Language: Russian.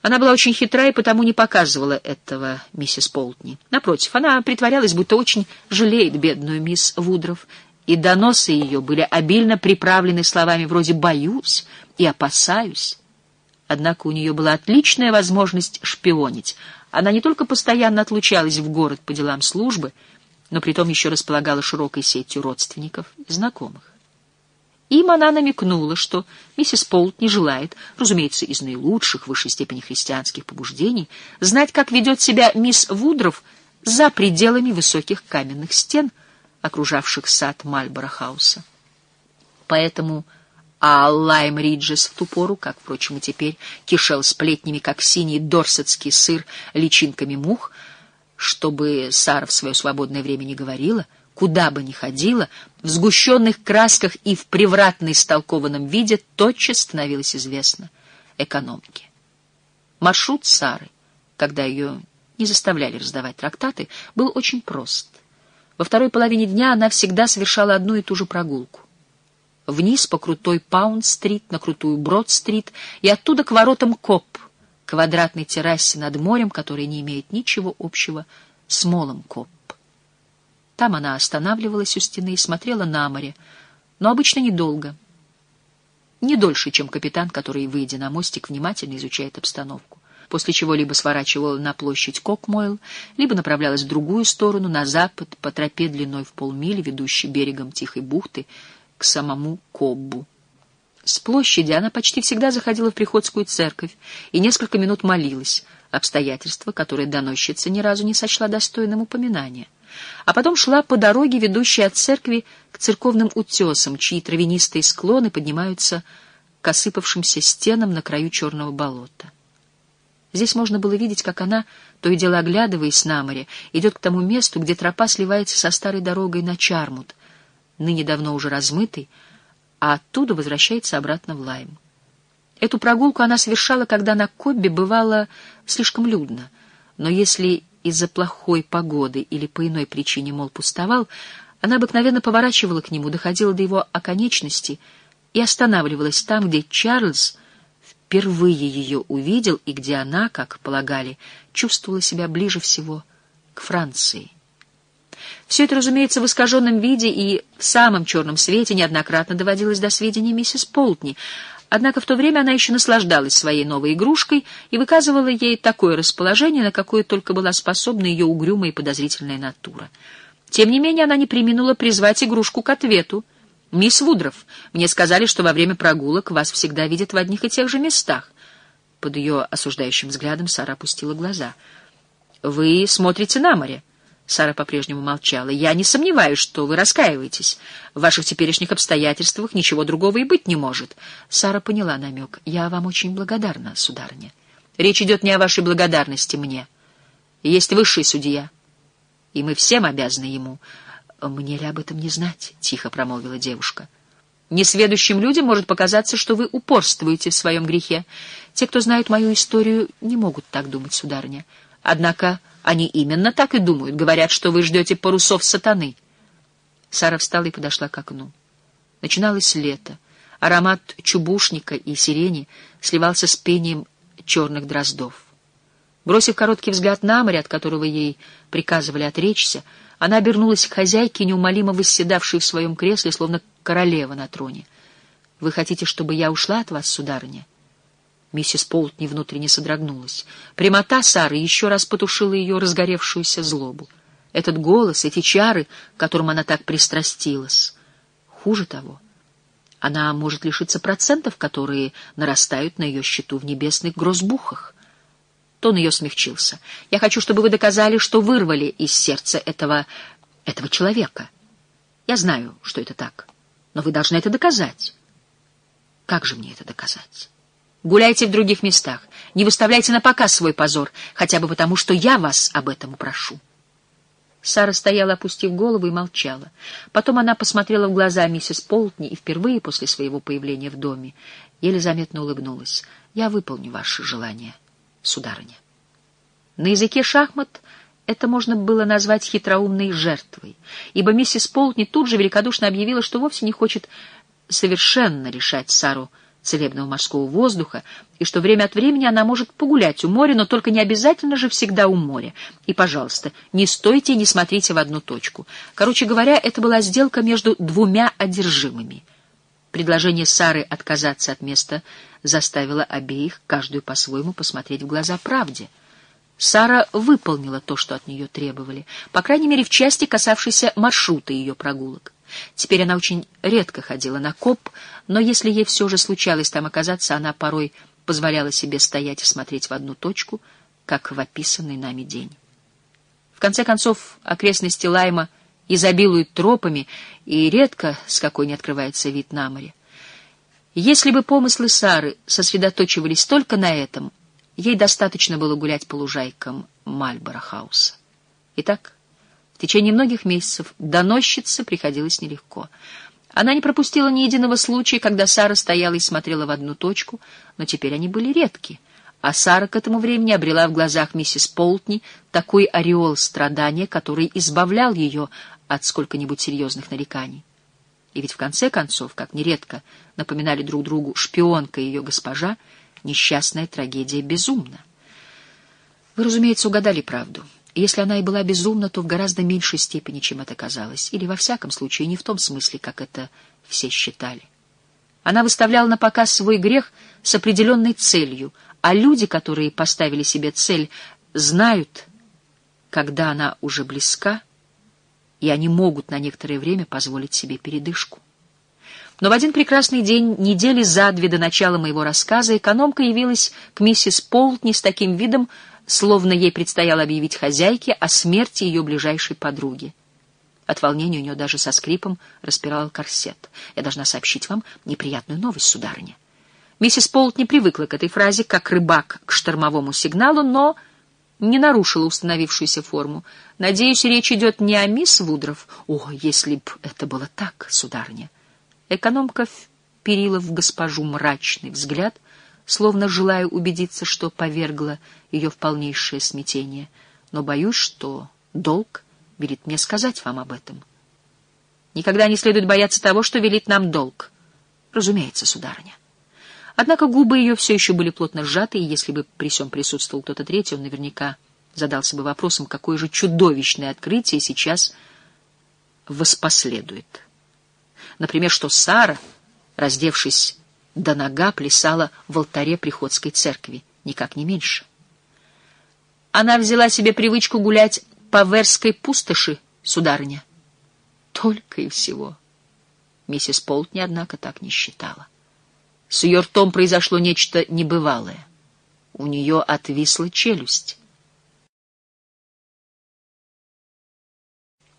Она была очень хитра и потому не показывала этого миссис Полтни. Напротив, она притворялась, будто очень жалеет бедную мисс Вудров, и доносы ее были обильно приправлены словами вроде «боюсь» и «опасаюсь». Однако у нее была отличная возможность шпионить. Она не только постоянно отлучалась в город по делам службы, но притом еще располагала широкой сетью родственников и знакомых. Им она намекнула, что миссис Полтни желает, разумеется, из наилучших, в высшей степени христианских побуждений, знать, как ведет себя мисс Вудров за пределами высоких каменных стен, окружавших сад Мальборо-хауса. Поэтому Лайм-Риджес в ту пору, как, впрочем, и теперь, кишел сплетнями, как синий дорсетский сыр, личинками мух, чтобы Сара в свое свободное время не говорила, куда бы ни ходила, в сгущенных красках и в превратно истолкованном виде тотчас становилось известно экономке. Маршрут Сары, когда ее не заставляли раздавать трактаты, был очень прост. Во второй половине дня она всегда совершала одну и ту же прогулку. Вниз по крутой Паунд-стрит, на крутую Брод-стрит и оттуда к воротам Коп, квадратной террасе над морем, которая не имеет ничего общего с молом Коп. Там она останавливалась у стены и смотрела на море, но обычно недолго. Не дольше, чем капитан, который, выйдя на мостик, внимательно изучает обстановку, после чего либо сворачивала на площадь Кокмойл, либо направлялась в другую сторону, на запад, по тропе длиной в полмили, ведущей берегом Тихой бухты к самому Коббу. С площади она почти всегда заходила в приходскую церковь и несколько минут молилась, обстоятельство, которое доносчица ни разу не сочла достойным упоминания. А потом шла по дороге, ведущей от церкви к церковным утесам, чьи травянистые склоны поднимаются к осыпавшимся стенам на краю черного болота. Здесь можно было видеть, как она, то и дело оглядываясь на море, идет к тому месту, где тропа сливается со старой дорогой на Чармут, ныне давно уже размытый, а оттуда возвращается обратно в Лайм. Эту прогулку она совершала, когда на Коббе бывало слишком людно, но если из-за плохой погоды или по иной причине мол пустовал, она обыкновенно поворачивала к нему, доходила до его оконечности и останавливалась там, где Чарльз впервые ее увидел и где она, как полагали, чувствовала себя ближе всего к Франции. Все это, разумеется, в искаженном виде и в самом черном свете неоднократно доводилось до сведения миссис Полтни, однако в то время она еще наслаждалась своей новой игрушкой и выказывала ей такое расположение, на какое только была способна ее угрюмая и подозрительная натура. Тем не менее, она не преминула призвать игрушку к ответу. «Мисс Вудров, мне сказали, что во время прогулок вас всегда видят в одних и тех же местах». Под ее осуждающим взглядом Сара опустила глаза. «Вы смотрите на море». Сара по-прежнему молчала. «Я не сомневаюсь, что вы раскаиваетесь. В ваших теперешних обстоятельствах ничего другого и быть не может». Сара поняла намек. «Я вам очень благодарна, сударыня. Речь идет не о вашей благодарности мне. Есть высший судья, и мы всем обязаны ему». «Мне ли об этом не знать?» — тихо промолвила девушка. «Несведущим людям может показаться, что вы упорствуете в своем грехе. Те, кто знают мою историю, не могут так думать, сударыня. Однако они именно так и думают. Говорят, что вы ждете парусов сатаны». Сара встала и подошла к окну. Начиналось лето. Аромат чубушника и сирени сливался с пением черных дроздов. Бросив короткий взгляд на море, от которого ей приказывали отречься, она обернулась к хозяйке, неумолимо восседавшей в своем кресле, словно королева на троне. «Вы хотите, чтобы я ушла от вас, сударыня?» Миссис Полтни внутренне содрогнулась. Прямота Сары еще раз потушила ее разгоревшуюся злобу. Этот голос, эти чары, к которым она так пристрастилась. Хуже того, она может лишиться процентов, которые нарастают на ее счету в небесных грозбухах. Тон ее смягчился. «Я хочу, чтобы вы доказали, что вырвали из сердца этого человека. Я знаю, что это так, но вы должны это доказать». «Как же мне это доказать?» «Гуляйте в других местах, не выставляйте на показ свой позор, хотя бы потому, что я вас об этом прошу». Сара стояла, опустив голову, и молчала. Потом она посмотрела в глаза миссис Полтни и впервые после своего появления в доме еле заметно улыбнулась. «Я выполню ваше желание, сударыня». На языке шахмат это можно было назвать хитроумной жертвой, ибо миссис Полтни тут же великодушно объявила, что вовсе не хочет совершенно лишать Сару целебного морского воздуха, и что время от времени она может погулять у моря, но только не обязательно же всегда у моря. И, пожалуйста, не стойте и не смотрите в одну точку. Короче говоря, это была сделка между двумя одержимыми. Предложение Сары отказаться от места заставило обеих, каждую по-своему, посмотреть в глаза правде. Сара выполнила то, что от нее требовали, по крайней мере, в части, касавшейся маршрута ее прогулок. Теперь она очень редко ходила на коп, но если ей все же случалось там оказаться, она порой позволяла себе стоять и смотреть в одну точку, как в описанный нами день. В конце концов, окрестности Лайма изобилуют тропами, и редко с какой не открывается вид на море. Если бы помыслы Сары сосредоточивались только на этом, ей достаточно было гулять по лужайкам Мальборо-хауса. Итак, в течение многих месяцев доносчице приходилось нелегко. Она не пропустила ни единого случая, когда Сара стояла и смотрела в одну точку, но теперь они были редки, а Сара к этому времени обрела в глазах миссис Полтни такой ореол страдания, который избавлял ее от сколько-нибудь серьезных нареканий. И ведь в конце концов, как нередко напоминали друг другу шпионка и ее госпожа, несчастная трагедия безумна. Вы, разумеется, угадали правду. Если она и была безумна, то в гораздо меньшей степени, чем это казалось, или, во всяком случае, не в том смысле, как это все считали. Она выставляла на показ свой грех с определенной целью, а люди, которые поставили себе цель, знают, когда она уже близка, и они могут на некоторое время позволить себе передышку. Но в один прекрасный день, недели за две до начала моего рассказа, экономка явилась к миссис Полтни с таким видом, словно ей предстояло объявить хозяйке о смерти ее ближайшей подруги. От волнения у нее даже со скрипом распирал корсет. «Я должна сообщить вам неприятную новость, сударыня». Миссис Полтни привыкла к этой фразе, как рыбак к штормовому сигналу, но не нарушила установившуюся форму. «Надеюсь, речь идет не о мисс Вудров?» «О, если б это было так, сударыня!» Экономка вперила в госпожу мрачный взгляд, словно желая убедиться, что повергла ее в полнейшее смятение. «Но боюсь, что долг велит мне сказать вам об этом». «Никогда не следует бояться того, что велит нам долг». «Разумеется, сударыня». Однако губы ее все еще были плотно сжаты, и если бы при сём присутствовал кто-то третий, он наверняка задался бы вопросом, какое же чудовищное открытие сейчас воспоследует. Например, что Сара, раздевшись до нога, плясала в алтаре приходской церкви, никак не меньше. Она взяла себе привычку гулять по Верской пустоши, сударыня. Только и всего. Миссис Полтни, однако, так не считала. С ее ртом произошло нечто небывалое. У нее отвисла челюсть.